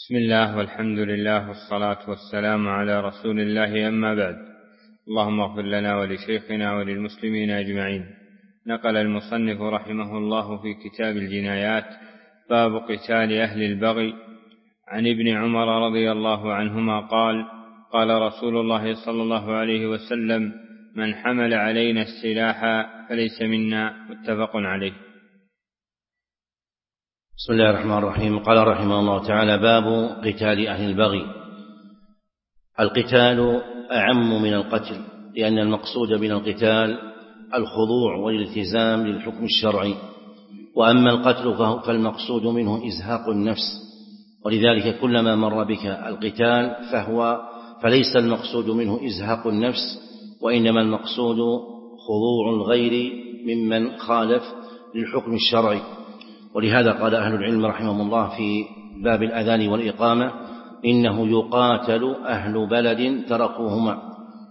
بسم الله والحمد لله والصلاة والسلام على رسول الله، أما بعد. اللهم اغفر لنا ولشيخنا وللمسلمين أجمعين. نقل المصنف رحمه الله في كتاب الجنايات باب قتال أهل البغي عن ابن عمر رضي الله عنهما قال: قال رسول الله صلى الله عليه وسلم: من حمل علينا السلاح فليس منا. متفق عليه. بسم الله الرحمن الرحيم. قال رحمه الله تعالى: باب قتال أهل البغي. القتال أعم من القتل، لأن المقصود من القتال الخضوع والالتزام للحكم الشرعي، وأما القتل فالمقصود منه إزهاق النفس، ولذلك كلما مر بك القتال فليس المقصود منه إزهاق النفس، وإنما المقصود خضوع الغير ممن خالف للحكم الشرعي. ولهذا قال أهل العلم رحمهم الله في باب الأذان والإقامة: إنه يقاتل أهل بلد تركوهما.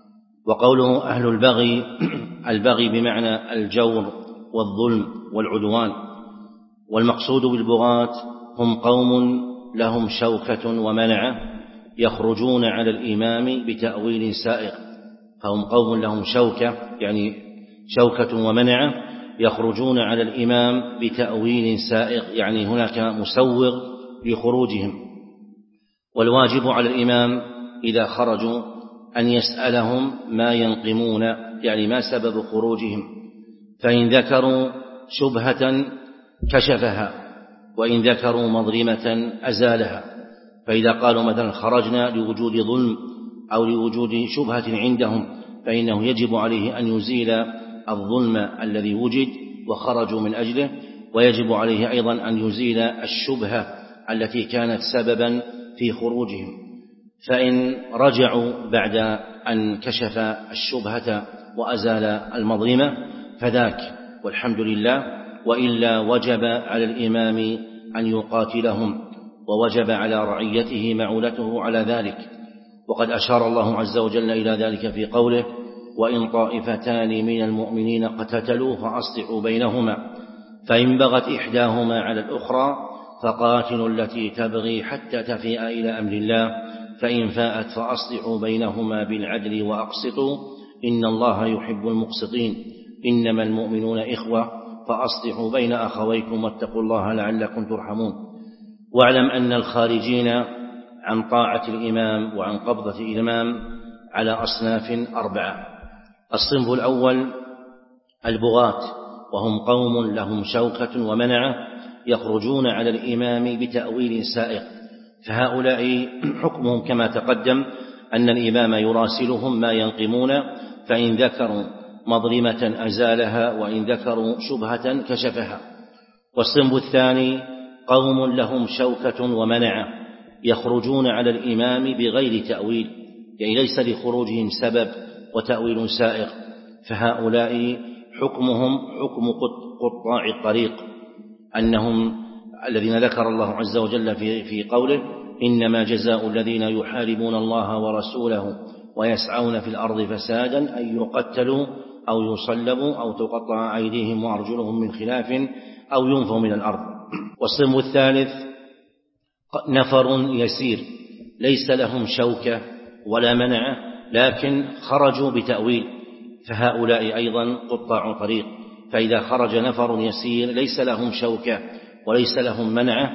وقوله أهل البغي، البغي بمعنى الجور والظلم والعدوان، والمقصود بالبغاة هم قوم لهم شوكة ومنعة يخرجون على الإمام بتأويل سائغ. فهم قوم لهم شوكة، يعني شوكة ومنعة، يخرجون على الإمام بتأويل سائغ، يعني هناك مسوغ لخروجهم. والواجب على الإمام إذا خرجوا أن يسألهم ما ينقمون، يعني ما سبب خروجهم، فإن ذكروا شبهة كشفها، وإن ذكروا مظلمة أزالها. فإذا قالوا مثلا خرجنا لوجود ظلم أو لوجود شبهة عندهم، فإنه يجب عليه أن يزيل الظلم الذي وجد وخرجوا من أجله، ويجب عليه أيضا أن يزيل الشبهة التي كانت سببا في خروجهم. فإن رجعوا بعد أن كشف الشبهة وأزال المظلمة فذاك والحمد لله، وإلا وجب على الإمام أن يقاتلهم، ووجب على رعيته معونته على ذلك. وقد أشار الله عز وجل إلى ذلك في قوله: وإن طائفتان من المؤمنين اقتتلوا فأصلحوا بينهما، فإن بغت إحداهما على الأخرى فقاتلوا التي تبغي حتى تفيء إلى أمر الله، فإن فاءت فأصلحوا بينهما بالعدل وأقسطوا إن الله يحب المقسطين، إنما المؤمنون إخوة فأصلحوا بين أخويكم واتقوا الله لعلكم ترحمون. واعلم أن الخارجين عن طاعة الإمام وعن قبضة الإمام على أصناف 4. الصنف الأول البغاة، وهم قوم لهم شوكة ومنعة يخرجون على الإمام بتأويل سائغ. فهؤلاء حكمهم كما تقدم أن الإمام يراسلهم ما ينقمون، فإن ذكروا مظلمة أزالها، وإن ذكروا شبهة كشفها. والصنف الثاني قوم لهم شوكة ومنعة يخرجون على الإمام بغير تأويل، يعني ليس لخروجهم سبب وتأويل سائغ، فهؤلاء حكمهم حكم قطاع الطريق، أنهم الذين ذكر الله عز وجل في قوله: إنما جزاء الذين يحاربون الله ورسوله ويسعون في الأرض فسادا أن يقتلوا أو يصلبوا أو تقطع أيديهم وأرجلهم من خلاف أو ينفوا من الأرض. والصنف الثالث نفر يسير ليس لهم شوكة ولا منعة، لكن خرجوا بتأويل، فهؤلاء أيضا قطاع طريق. فإذا خرج نفر يسير ليس لهم شوكة وليس لهم منعة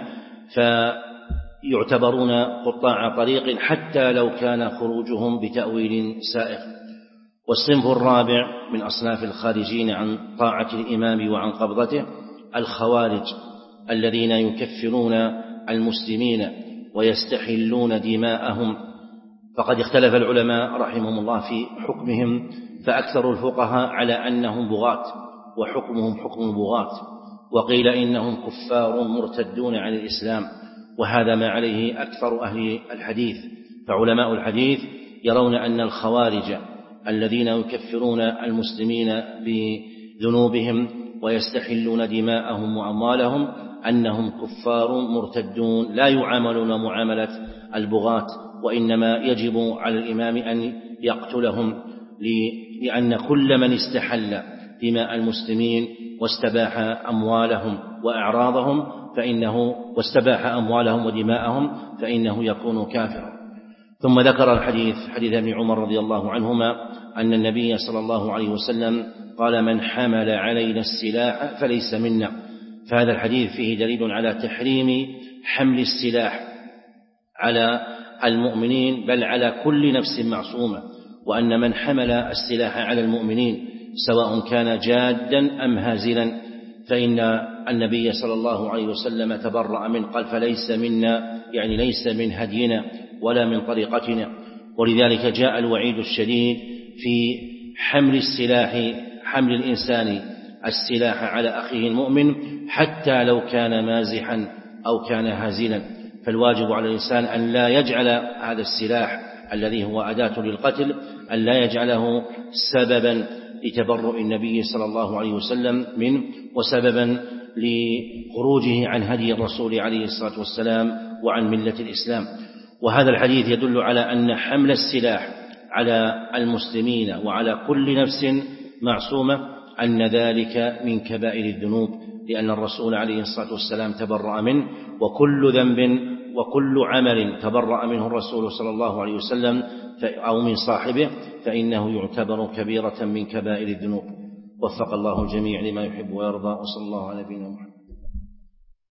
فيعتبرون قطاع طريق حتى لو كان خروجهم بتأويل سائغ. والصنف الرابع من أصناف الخارجين عن طاعة الإمام وعن قبضته الخوارج، الذين يكفرون المسلمين ويستحلون دماءهم. فقد اختلف العلماء رحمهم الله في حكمهم، فأكثر الفقهاء على أنهم بغاة وحكمهم حكم البغاة، وقيل إنهم كفار مرتدون عن الإسلام، وهذا ما عليه أكثر أهل الحديث. فعلماء الحديث يرون أن الخوارج الذين يكفرون المسلمين بذنوبهم ويستحلون دماءهم وأموالهم أنهم كفار مرتدون لا يعاملون معاملة البغاة، وإنما يجب على الإمام أن يقتلهم، لأن كل من استحل دماء المسلمين واستباح أموالهم وأعراضهم ودماءهم فإنه يكون كافرا. ثم ذكر حديث ابن عمر رضي الله عنهما أن النبي صلى الله عليه وسلم قال: من حمل علينا السلاح فليس منا. فهذا الحديث فيه دليل على تحريم حمل السلاح على المؤمنين، بل على كل نفس معصومة، وأن من حمل السلاح على المؤمنين سواء كان جادا أم هازلا فإن النبي صلى الله عليه وسلم تبرأ منه، قال: فليس منا، يعني ليس من هدينا ولا من طريقتنا. ولذلك جاء الوعيد الشديد في حمل الإنسان السلاح على أخيه المؤمن حتى لو كان مازحا أو كان هازلا. فالواجب على الإنسان أن لا يجعل هذا السلاح الذي هو أداة للقتل أن لا يجعله سببا لتبرؤ النبي صلى الله عليه وسلم منه، وسببا لخروجه عن هدي الرسول عليه الصلاة والسلام وعن ملة الإسلام. وهذا الحديث يدل على أن حمل السلاح على المسلمين وعلى كل نفس معصومة أن ذلك من كبائر الذنوب، لأن الرسول عليه الصلاة والسلام تبرأ منه، وكل ذنب وكل عمل تبرأ منه الرسول صلى الله عليه وسلم أو من صاحبه فإنه يعتبر كبيرة من كبائر الذنوب. وفق الله الجميع لما يحب ويرضى، وصلى الله على نبينا محمد.